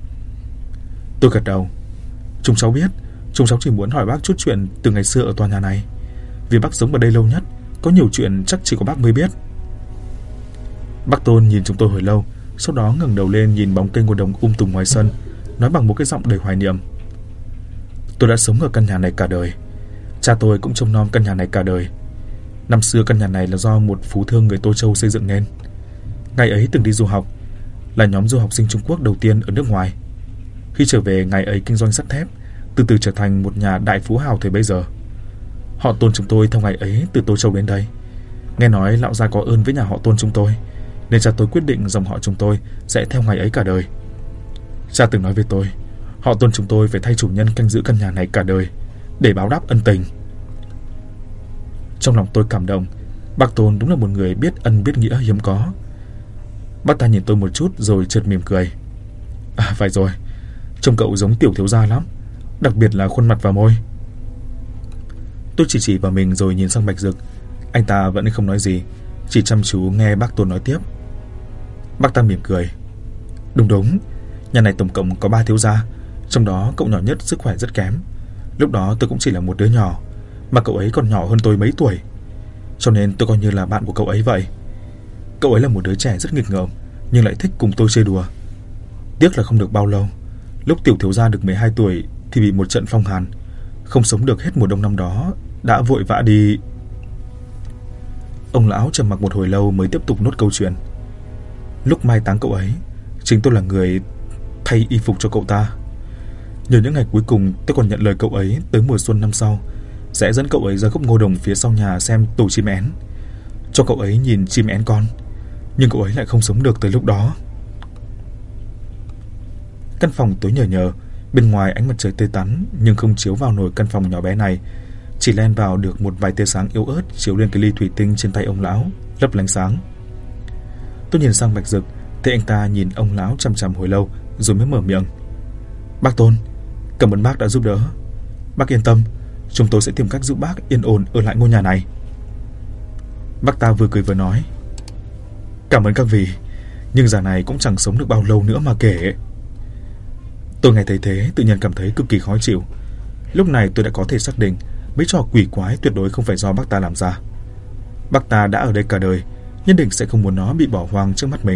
Tôi gật đầu, chúng cháu biết, chúng cháu chỉ muốn hỏi bác chút chuyện từ ngày xưa ở tòa nhà này. Vì bác sống ở đây lâu nhất, có nhiều chuyện chắc chỉ có bác mới biết. Bác Tôn nhìn chúng tôi hồi lâu, sau đó ngẩng đầu lên nhìn bóng cây ngô đồng tùm ngoài sân, nói bằng một cái giọng đầy hoài niệm: "Tôi đã sống ở căn nhà này cả đời. Cha tôi cũng trông nom căn nhà này cả đời. Năm xưa căn nhà này là do một phú thương người Tô Châu xây dựng nên. Ngài ấy từng đi du học, là nhóm du học sinh Trung Quốc đầu tiên ở nước ngoài. Khi trở về, ngài ấy kinh doanh sắt thép, từ từ trở thành một nhà đại phú hào thời bấy giờ. Họ Tôn chúng tôi theo ngài ấy từ Tô Châu đến đây. Nghe nói lão gia có ơn với nhà họ Tôn chúng tôi, nên cha tôi quyết định dòng họ chúng tôi sẽ theo ngài ấy cả đời. Cha từng nói với tôi, họ Tôn chúng tôi phải thay chủ nhân canh giữ căn nhà này cả đời để báo đáp ân tình." Trong lòng tôi cảm động. Bác Tôn đúng là một người biết ân biết nghĩa hiếm có. Bác ta nhìn tôi một chút rồi chợt mỉm cười: "Phải rồi, trông cậu giống tiểu thiếu gia lắm, đặc biệt là khuôn mặt và môi." Tôi chỉ vào mình rồi nhìn sang Bạch Dực. Anh ta vẫn không nói gì, chỉ chăm chú nghe bác Tôn nói tiếp. Bác ta mỉm cười: Đúng, nhà này tổng cộng có 3 thiếu gia, trong đó cậu nhỏ nhất sức khỏe rất kém. Lúc đó tôi cũng chỉ là một đứa nhỏ, mà cậu ấy còn nhỏ hơn tôi mấy tuổi, cho nên tôi coi như là bạn của cậu ấy vậy. Cậu ấy là một đứa trẻ rất nghịch ngợm, nhưng lại thích cùng tôi chơi đùa. Tiếc là không được bao lâu, lúc tiểu thiếu gia được 12 tuổi thì bị một trận phong hàn, không sống được hết mùa đông năm đó, đã vội vã đi. Ông lão trầm mặc một hồi lâu mới tiếp tục nốt câu chuyện. Lúc mai táng cậu ấy, chính tôi là người thay y phục cho cậu ta. Nhờ những ngày cuối cùng, tôi còn nhận lời cậu ấy tới mùa xuân năm sau sẽ dẫn cậu ấy ra gốc ngô đồng phía sau nhà xem tổ chim én, cho cậu ấy nhìn chim én con. Nhưng cậu ấy lại không sống được tới lúc đó. Căn phòng tối nhờ, bên ngoài ánh mặt trời tươi tắn nhưng không chiếu vào nổi căn phòng nhỏ bé này, chỉ len vào được một vài tia sáng yếu ớt chiếu lên cái ly thủy tinh trên tay ông lão, lấp lánh sáng. Tôi nhìn sang Bạch Dực, thấy anh ta nhìn ông lão chằm chằm hồi lâu rồi mới mở miệng: "Bác Tôn, cảm ơn bác đã giúp đỡ. Bác yên tâm, chúng tôi sẽ tìm cách giúp bác yên ổn ở lại ngôi nhà này." Bác ta vừa cười vừa nói: "Cảm ơn các vị, nhưng già này cũng chẳng sống được bao lâu nữa mà kể." Tôi nghe thấy thế tự nhiên cảm thấy cực kỳ khó chịu. Lúc này tôi đã có thể xác định mấy trò quỷ quái tuyệt đối không phải do bác ta làm ra. Bác ta đã ở đây cả đời, nhất định sẽ không muốn nó bị bỏ hoang trước mắt mình.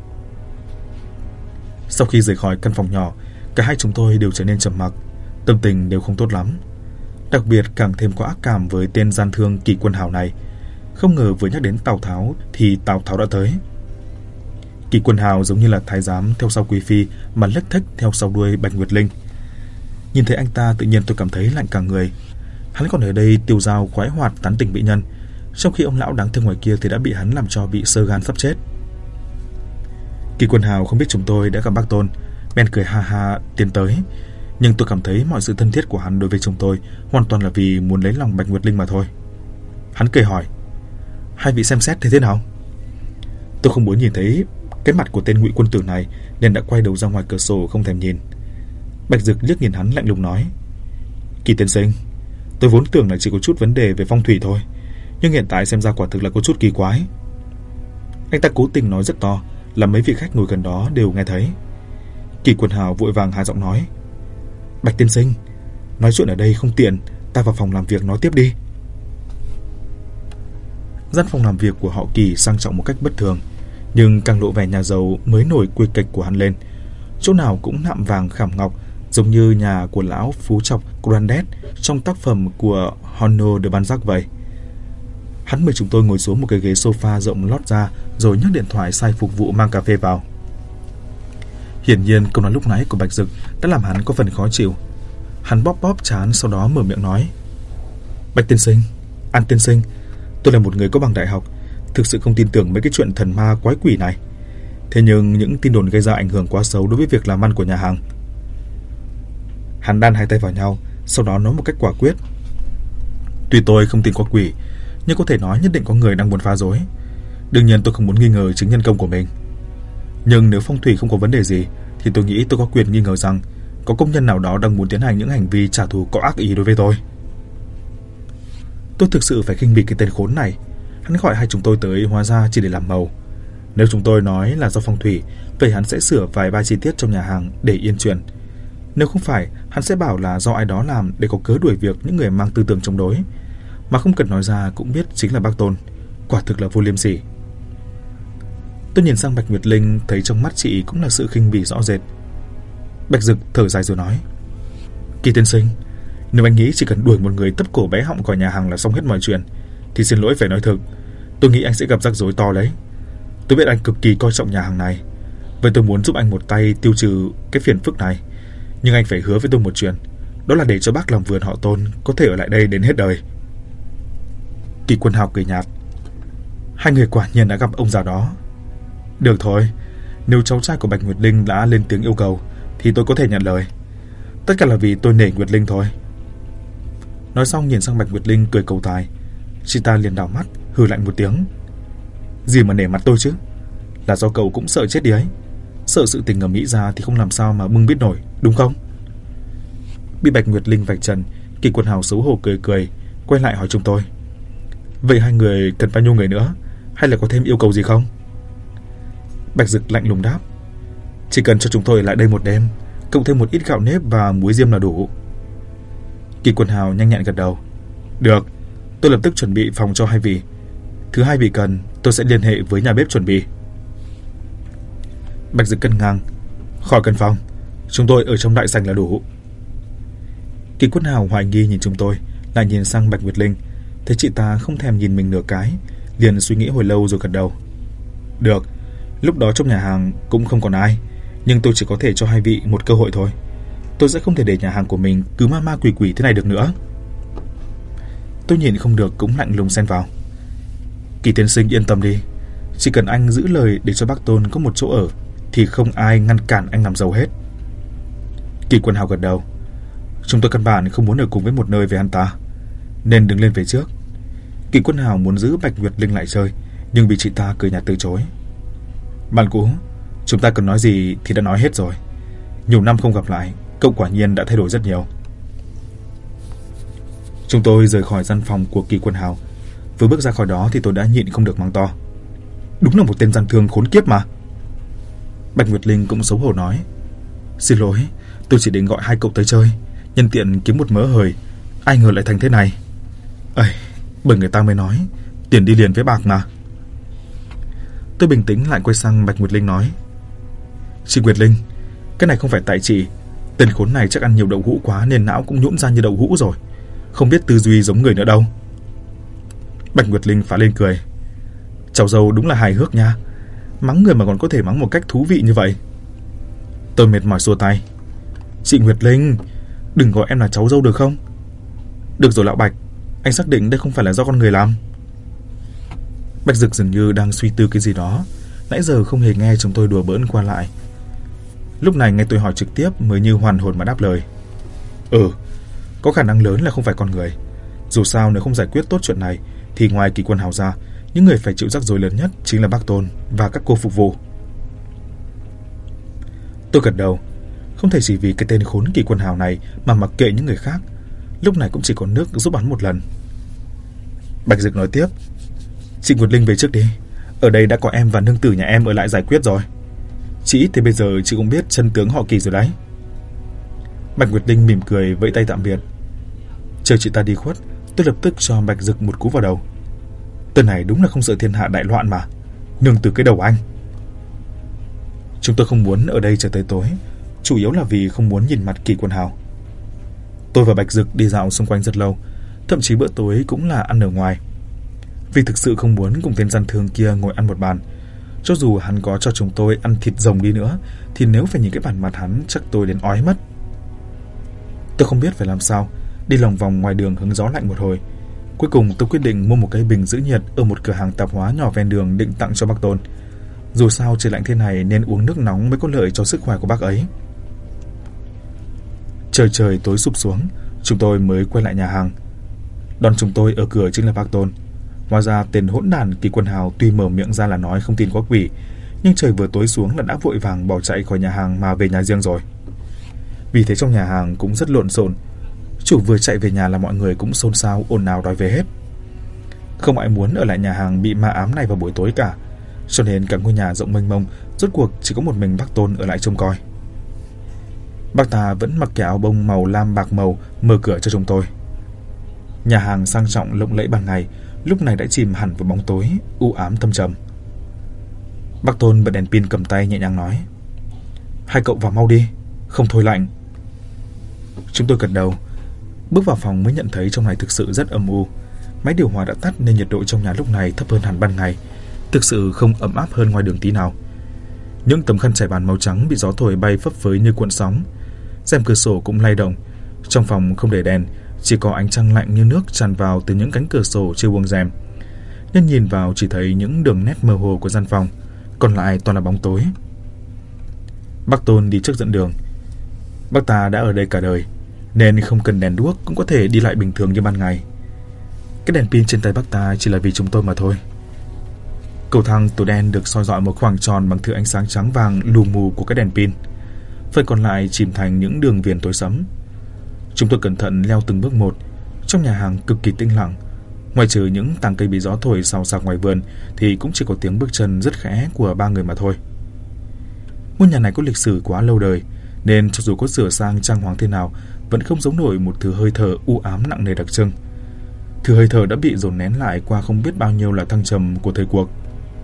Sau khi rời khỏi căn phòng nhỏ, cả hai chúng tôi đều trở nên trầm mặc, tâm tình đều không tốt lắm. Đặc biệt càng thêm có ác cảm với tên gian thương Kỳ Quân Hào này. Không ngờ vừa nhắc đến Tào Tháo thì Tào Tháo đã tới. Kỳ Quân Hào giống như là thái giám theo sau quý phi mà lếch thếch theo sau đuôi Bạch Nguyệt Linh. Nhìn thấy anh ta tự nhiên tôi cảm thấy lạnh cả người. Hắn còn ở đây tiêu dao khoái hoạt tán tỉnh mỹ nhân, trong khi ông lão đáng thương ngoài kia thì đã bị hắn làm cho bị xơ gan sắp chết. Kỳ Quân Hào không biết chúng tôi đã gặp bác Tôn, bèn cười ha ha tiến tới, nhưng tôi cảm thấy mọi sự thân thiết của hắn đối với chúng tôi hoàn toàn là vì muốn lấy lòng Bạch Nguyệt Linh mà thôi. Hắn cười hỏi: "Hai vị xem xét thế nào?" Tôi không muốn nhìn thấy cái mặt của tên Ngụy quân tử này nên đã quay đầu ra ngoài cửa sổ không thèm nhìn. Bạch Dực liếc nhìn hắn lạnh lùng nói: "Kỳ tiên sinh, tôi vốn tưởng là chỉ có chút vấn đề về phong thủy thôi, nhưng hiện tại xem ra quả thực là có chút kỳ quái." Anh ta cố tình nói rất to, làm mấy vị khách ngồi gần đó đều nghe thấy. Kỳ Quân Hào vội vàng hạ giọng nói: "Bạch tiên sinh, nói chuyện ở đây không tiện, ta vào phòng làm việc nói tiếp đi." Gian phòng làm việc của họ Kỳ sang trọng một cách bất thường, nhưng càng lộ vẻ nhà giàu mới nổi quy kịch của hắn lên. Chỗ nào cũng nạm vàng khảm ngọc, giống như nhà của lão phú trọc Grandet trong tác phẩm của Honno de Balzac vậy. Hắn mời chúng tôi ngồi xuống một cái ghế sofa rộng lót ra, rồi nhấc điện thoại sai phục vụ mang cà phê vào. Hiển nhiên câu nói lúc nãy của Bạch Dực đã làm hắn có phần khó chịu. Hắn bóp bóp trán, sau đó mở miệng nói: "Bạch tiên sinh, An tiên sinh, tôi là một người có bằng đại học, thực sự không tin tưởng mấy cái chuyện thần ma quái quỷ này. Thế nhưng những tin đồn gây ra ảnh hưởng quá xấu đối với việc làm ăn của nhà hàng." Hắn đan hai tay vào nhau, sau đó nói một cách quả quyết: "Tuy tôi không tin có quỷ, nhưng có thể nói nhất định có người đang muốn phá rối. Đương nhiên tôi không muốn nghi ngờ chính nhân công của mình. Nhưng nếu phong thủy không có vấn đề gì, thì tôi nghĩ tôi có quyền nghi ngờ rằng có công nhân nào đó đang muốn tiến hành những hành vi trả thù có ác ý đối với tôi." Tôi thực sự phải khinh bỉ cái tên khốn này. Hắn gọi hai chúng tôi tới hóa ra chỉ để làm màu. Nếu chúng tôi nói là do phong thủy, vậy hắn sẽ sửa vài ba chi tiết trong nhà hàng để yên chuyện. Nếu không phải, hắn sẽ bảo là do ai đó làm để có cớ đuổi việc những người mang tư tưởng chống đối, mà không cần nói ra cũng biết chính là bác Tôn. Quả thực là vô liêm sỉ. Tôi nhìn sang Bạch Nguyệt Linh, thấy trong mắt chị cũng là sự khinh bỉ rõ rệt. Bạch Dực thở dài rồi nói: Kỳ tiên sinh, nếu anh nghĩ chỉ cần đuổi một người tấp cổ bé họng khỏi nhà hàng là xong hết mọi chuyện, thì xin lỗi phải nói thực, tôi nghĩ anh sẽ gặp rắc rối to đấy. Tôi biết anh cực kỳ coi trọng nhà hàng này, vậy tôi muốn giúp anh một tay tiêu trừ cái phiền phức này. Nhưng anh phải hứa với tôi một chuyện, đó là để cho bác làm vườn họ Tôn có thể ở lại đây đến hết đời. Kỳ Quân Hào cười nhạt: Hai người quả nhiên đã gặp ông già đó. Được thôi, nếu cháu trai của Bạch Nguyệt Linh đã lên tiếng yêu cầu thì tôi có thể nhận lời. Tất cả là vì tôi nể Nguyệt Linh thôi. Nói xong nhìn sang Bạch Nguyệt Linh cười cầu tài. Chị ta liền đảo mắt hừ lạnh một tiếng: Gì mà nể mặt tôi chứ, là do cậu cũng sợ chết đi ấy. Sợ sự tình ở Mỹ ra thì không làm sao mà bưng biết nổi, đúng không? Bị Bạch Nguyệt Linh vạch trần, Kỳ Quân Hào xấu hổ cười cười, quay lại hỏi chúng tôi: Vậy hai người cần bao nhiêu người nữa, hay là có thêm yêu cầu gì không? Bạch Dực lạnh lùng đáp: Chỉ cần cho chúng tôi lại đây một đêm, cộng thêm một ít gạo nếp và muối diêm là đủ. Kỳ Quân Hào nhanh nhẹn gật đầu: Được, tôi lập tức chuẩn bị phòng cho hai vị. Thứ hai vị cần, tôi sẽ liên hệ với nhà bếp chuẩn bị. Bạch Dực cân ngang: Khỏi cần phòng, chúng tôi ở trong đại sảnh là đủ. Kỳ Quân Hào hoài nghi nhìn chúng tôi, lại nhìn sang Bạch Nguyệt Linh, thấy chị ta không thèm nhìn mình nửa cái, liền suy nghĩ hồi lâu rồi gật đầu: Được, lúc đó trong nhà hàng cũng không còn ai, nhưng tôi chỉ có thể cho hai vị một cơ hội thôi. Tôi sẽ không thể để nhà hàng của mình cứ ma ma quỷ quỷ thế này được nữa. Tôi nhìn không được cũng lạnh lùng xen vào: Kỳ tiên sinh yên tâm đi, chỉ cần anh giữ lời để cho bác Tôn có một chỗ ở thì không ai ngăn cản anh làm giàu hết. Kỳ Quân Hào gật đầu: Chúng tôi căn bản không muốn ở cùng với một nơi với hắn ta, nên đừng lên về trước. Kỳ Quân Hào muốn giữ Bạch Nguyệt Linh lại chơi, nhưng bị chị ta cười nhạt từ chối: Bạn cũ, chúng ta cần nói gì thì đã nói hết rồi. Nhiều năm không gặp lại, cậu quả nhiên đã thay đổi rất nhiều. Chúng tôi rời khỏi gian phòng của Kỳ Quân Hào. Vừa bước ra khỏi đó thì tôi đã nhịn không được mắng to: Đúng là một tên gian thương khốn kiếp mà. Bạch Nguyệt Linh cũng xấu hổ nói: Xin lỗi, tôi chỉ định gọi hai cậu tới chơi, nhân tiện kiếm một mớ hời, ai ngờ lại thành thế này. Bởi người ta mới nói tiền đi liền với bạc mà. Tôi bình tĩnh lại quay sang Bạch Nguyệt Linh nói: Chị Nguyệt Linh, cái này không phải tại chị. Tên khốn này chắc ăn nhiều đậu hũ quá nên não cũng nhũn ra như đậu hũ rồi, không biết tư duy giống người nữa đâu. Bạch Nguyệt Linh phá lên cười: Cháu dâu đúng là hài hước nha, mắng người mà còn có thể mắng một cách thú vị như vậy. Tôi mệt mỏi xua tay: Chị Nguyệt Linh, đừng gọi em là cháu dâu được không? Được rồi lão Bạch, anh xác định đây không phải là do con người làm. Bạch Dực dường như đang suy tư cái gì đó, nãy giờ không hề nghe chúng tôi đùa bỡn qua lại. Lúc này nghe tôi hỏi trực tiếp mới như hoàn hồn mà đáp lời: Có khả năng lớn là không phải con người. Dù sao nếu không giải quyết tốt chuyện này thì ngoài Kỳ Quân Hào ra, những người phải chịu rắc rối lớn nhất chính là bác Tôn và các cô phục vụ. Tôi gật đầu. Không thể chỉ vì cái tên khốn Kỳ Quân Hào này mà mặc kệ những người khác. Lúc này cũng chỉ có nước giúp hắn một lần. Bạch Dực nói tiếp: Chị Nguyệt Linh về trước đi, ở đây đã có em và nương tử nhà em ở lại giải quyết rồi. Chị ít thì bây giờ chị cũng biết chân tướng họ Kỳ rồi đấy. Bạch Nguyệt Linh mỉm cười vẫy tay tạm biệt. Chờ chị ta đi khuất, tôi lập tức cho Bạch Dực một cú vào đầu: Tên này đúng là không sợ thiên hạ đại loạn mà, nương từ cái đầu anh. Chúng tôi không muốn ở đây chờ tới tối, chủ yếu là vì không muốn nhìn mặt Kỳ Quân Hào. Tôi và Bạch Dực đi dạo xung quanh rất lâu, thậm chí bữa tối cũng là ăn ở ngoài. Vì thực sự không muốn cùng tên gian thương kia ngồi ăn một bàn. Cho dù hắn có cho chúng tôi ăn thịt rồng đi nữa thì nếu phải nhìn cái bản mặt hắn chắc tôi đến ói mất. Tôi không biết phải làm sao, đi lòng vòng ngoài đường hứng gió lạnh một hồi. Cuối cùng tôi quyết định mua một cái bình giữ nhiệt ở một cửa hàng tạp hóa nhỏ ven đường định tặng cho bác Tôn. Dù sao trời lạnh thế này nên uống nước nóng mới có lợi cho sức khỏe của bác ấy. Trời tối sụp xuống, chúng tôi mới quay lại nhà hàng. Đón chúng tôi ở cửa chính là bác Tôn. Hóa ra tên hỗn đản Kỳ Quân Hào tuy mở miệng ra là nói không tin có quỷ, nhưng trời vừa tối xuống là đã vội vàng bỏ chạy khỏi nhà hàng mà về nhà riêng rồi. Vì thế trong nhà hàng cũng rất lộn xộn. Chủ vừa chạy về nhà là mọi người cũng xôn xao ồn ào đòi về hết. Không ai muốn ở lại nhà hàng bị ma ám này vào buổi tối cả, cho nên cả ngôi nhà rộng mênh mông rốt cuộc chỉ có một mình bác Tôn ở lại trông coi. Bác ta vẫn mặc cái áo bông màu lam bạc màu mở cửa cho chúng tôi. Nhà hàng sang trọng lộng lẫy ban ngày lúc này đã chìm hẳn vào bóng tối u ám thâm trầm. Bác Tôn bật đèn pin cầm tay nhẹ nhàng nói: "Hai cậu vào mau đi, không thôi lạnh." Chúng tôi gật đầu. Bước vào phòng mới nhận thấy trong này thực sự rất âm u. Máy điều hòa đã tắt nên nhiệt độ trong nhà lúc này thấp hơn hẳn ban ngày, thực sự không ấm áp hơn ngoài đường tí nào. Những tấm khăn trải bàn màu trắng bị gió thổi bay phấp phới như cuộn sóng. Rèm cửa sổ cũng lay động. Trong phòng không để đèn, chỉ có ánh trăng lạnh như nước tràn vào từ những cánh cửa sổ chưa buông rèm. Nên nhìn vào chỉ thấy những đường nét mơ hồ của gian phòng, còn lại toàn là bóng tối. Bác Tôn đi trước dẫn đường. Bác ta đã ở đây cả đời, nên không cần đèn đuốc cũng có thể đi lại bình thường như ban ngày. Cái đèn pin trên tay bác ta chỉ là vì chúng tôi mà thôi. Cầu thang tối đen được soi rọi một khoảng tròn bằng thứ ánh sáng trắng vàng lù mù của cái đèn pin. Phần còn lại chìm thành những đường viền tối sẫm. Chúng tôi cẩn thận leo từng bước một. Trong nhà hàng cực kỳ tĩnh lặng. Ngoài trừ những tàng cây bị gió thổi xào xạc ngoài vườn thì cũng chỉ có tiếng bước chân rất khẽ của ba người mà thôi. Ngôi nhà này có lịch sử quá lâu đời, nên cho dù có sửa sang trang hoàng thế nào vẫn không giấu nổi một thứ hơi thở u ám nặng nề đặc trưng. Thứ hơi thở đã bị dồn nén lại qua không biết bao nhiêu là thăng trầm của thời cuộc.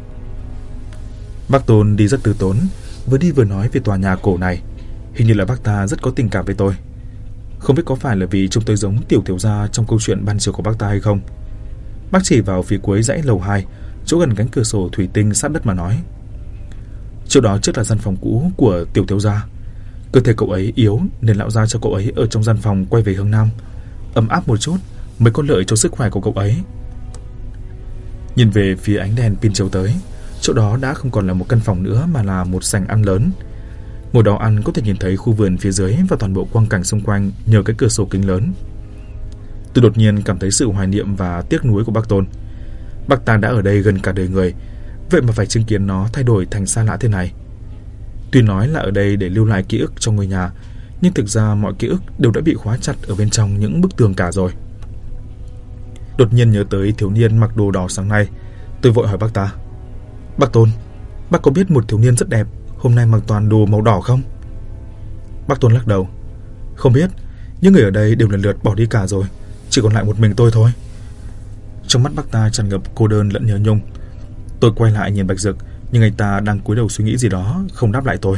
Bác Tôn đi rất từ tốn, vừa đi vừa nói về tòa nhà cổ này. Hình như là bác ta rất có tình cảm với tôi. Không biết có phải là vì trông tôi giống tiểu thiếu gia trong câu chuyện ban chiều của bác ta hay không. Bác chỉ vào phía cuối dãy lầu 2, chỗ gần cánh cửa sổ thủy tinh sát đất mà nói: "Chỗ đó trước là gian phòng cũ của tiểu thiếu gia. Cơ thể cậu ấy yếu nên lão gia cho cậu ấy ở trong gian phòng quay về hướng nam, ấm áp một chút mới có lợi cho sức khỏe của cậu ấy." Nhìn về phía ánh đèn pin chiếu tới, chỗ đó đã không còn là một căn phòng nữa mà là một sảnh ăn lớn. Ngồi đó ăn có thể nhìn thấy khu vườn phía dưới và toàn bộ quang cảnh xung quanh nhờ cái cửa sổ kính lớn. Tôi đột nhiên cảm thấy sự hoài niệm và tiếc nuối của bác Tôn. Bác ta đã ở đây gần cả đời người, vậy mà phải chứng kiến nó thay đổi thành xa lạ thế này. Tuy nói là ở đây để lưu lại ký ức cho ngôi nhà, nhưng thực ra mọi ký ức đều đã bị khóa chặt ở bên trong những bức tường cả rồi. Đột nhiên nhớ tới thiếu niên mặc đồ đỏ sáng nay, tôi vội hỏi bác ta: "Bác Tôn, bác có biết một thiếu niên rất đẹp hôm nay mặc toàn đồ màu đỏ không?" Bác Tôn lắc đầu: "Không biết, những người ở đây đều lần lượt bỏ đi cả rồi, chỉ còn lại một mình tôi thôi." Trong mắt bác ta tràn ngập cô đơn lẫn nhớ nhung. Tôi quay lại nhìn Bạch Dực, nhưng anh ta đang cúi đầu suy nghĩ gì đó, không đáp lại tôi.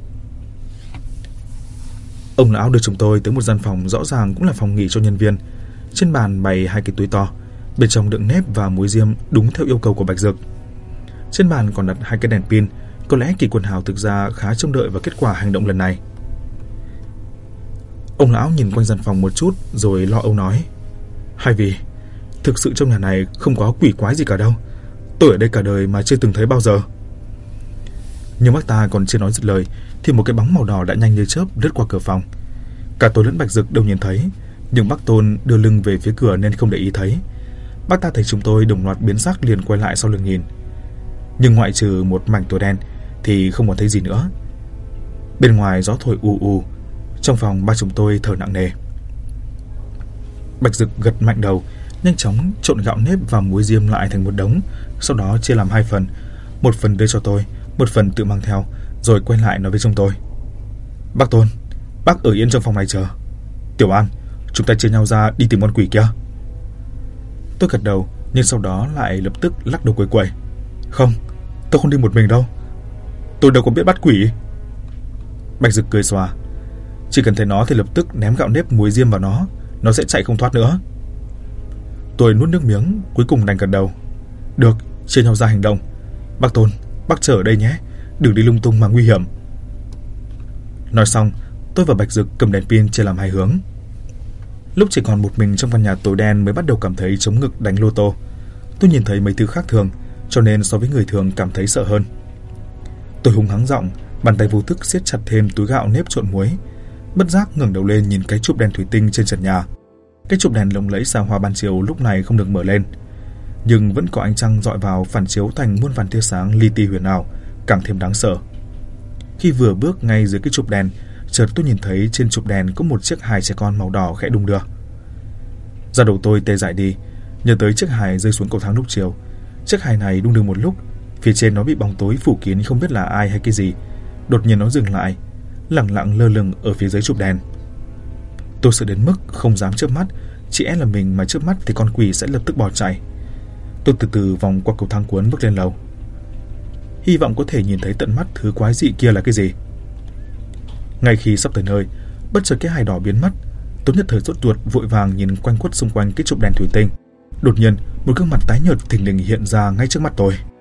Ông lão đưa chúng tôi tới một gian phòng rõ ràng cũng là phòng nghỉ cho nhân viên. Trên bàn bày 2 cái túi to, bên trong đựng nếp và muối diêm đúng theo yêu cầu của Bạch Dực. Trên bàn còn đặt 2 cái đèn pin. Có lẽ Kỳ Quần Hào thực ra khá trông đợi vào kết quả hành động lần này. Ông lão nhìn quanh gian phòng một chút rồi lo âu nói: "Hai vị, thực sự trong nhà này không có quỷ quái gì cả đâu. Tôi ở đây cả đời mà chưa từng thấy bao giờ." Nhưng bác ta còn chưa nói dứt lời thì một cái bóng màu đỏ đã nhanh như chớp lướt qua cửa phòng. Cả tôi lẫn Bạch Dực đều nhìn thấy, nhưng bác Tôn đưa lưng về phía cửa nên không để ý thấy. Bác ta thấy chúng tôi đồng loạt biến sắc liền quay lại sau lưng nhìn. Nhưng ngoại trừ một mảnh tối đen thì không còn thấy gì nữa. Bên ngoài gió thổi ù ù, trong phòng ba chúng tôi thở nặng nề. Bạch Dực gật mạnh đầu, nhanh chóng trộn gạo nếp và muối diêm lại thành một đống, sau đó chia làm 2 phần, một phần đưa cho tôi, một phần tự mang theo, rồi quay lại nói với chúng tôi: "Bác Tôn, bác ở yên trong phòng này chờ. Tiểu An, chúng ta chia nhau ra đi tìm con quỷ kia." Tôi gật đầu, nhưng sau đó lại lập tức lắc đầu quẩy quẩy: "Không, tôi không đi một mình đâu. Tôi đâu có biết bắt quỷ." Bạch Dực cười xòa: "Chỉ cần thấy nó thì lập tức ném gạo nếp muối diêm vào nó sẽ chạy không thoát nữa." Tôi nuốt nước miếng, cuối cùng đành gật đầu: "Được, chia nhau ra hành động. Bác Tôn, bác chờ ở đây nhé, đừng đi lung tung mà nguy hiểm." Nói xong, tôi và Bạch Dực cầm đèn pin chia làm 2 hướng. Lúc chỉ còn một mình trong căn nhà tối đen mới bắt đầu cảm thấy chống ngực đánh lô tô. Tôi nhìn thấy mấy thứ khác thường, cho nên so với người thường cảm thấy sợ hơn. Tôi hùng hắng giọng, bàn tay vô thức siết chặt thêm túi gạo nếp trộn muối. Bất giác ngẩng đầu lên nhìn cái chụp đèn thủy tinh trên trần nhà. Cái chụp đèn lộng lẫy xa hoa ban chiều lúc này không được mở lên, nhưng vẫn có ánh trăng dọi vào phản chiếu thành muôn vàn tia sáng li ti huyền ảo, càng thêm đáng sợ. Khi vừa bước ngay dưới cái chụp đèn, chợt tôi nhìn thấy trên chụp đèn có một chiếc hài trẻ con màu đỏ khẽ đung đưa. Da đầu tôi tê dại đi, nhớ tới chiếc hài rơi xuống cầu thang lúc chiều. Chiếc hài này đung đưa một lúc, phía trên nó bị bóng tối phủ kín không biết là ai hay cái gì. Đột nhiên nó dừng lại, lẳng lặng lơ lửng ở phía dưới chụp đèn. Tôi sợ đến mức không dám chớp mắt, chỉ e là mình mà chớp mắt thì con quỷ sẽ lập tức bỏ chạy. Tôi từ từ vòng qua cầu thang cuốn bước lên lầu. hy vọng có thể nhìn thấy tận mắt thứ quái dị kia là cái gì. Ngay khi sắp tới nơi, bất chợt cái hài đỏ biến mất. Tôi nhất thời sốt ruột vội vàng nhìn quanh quất xung quanh cái chụp đèn thủy tinh. Đột nhiên, một gương mặt tái nhợt thình lình hiện ra ngay trước mắt tôi.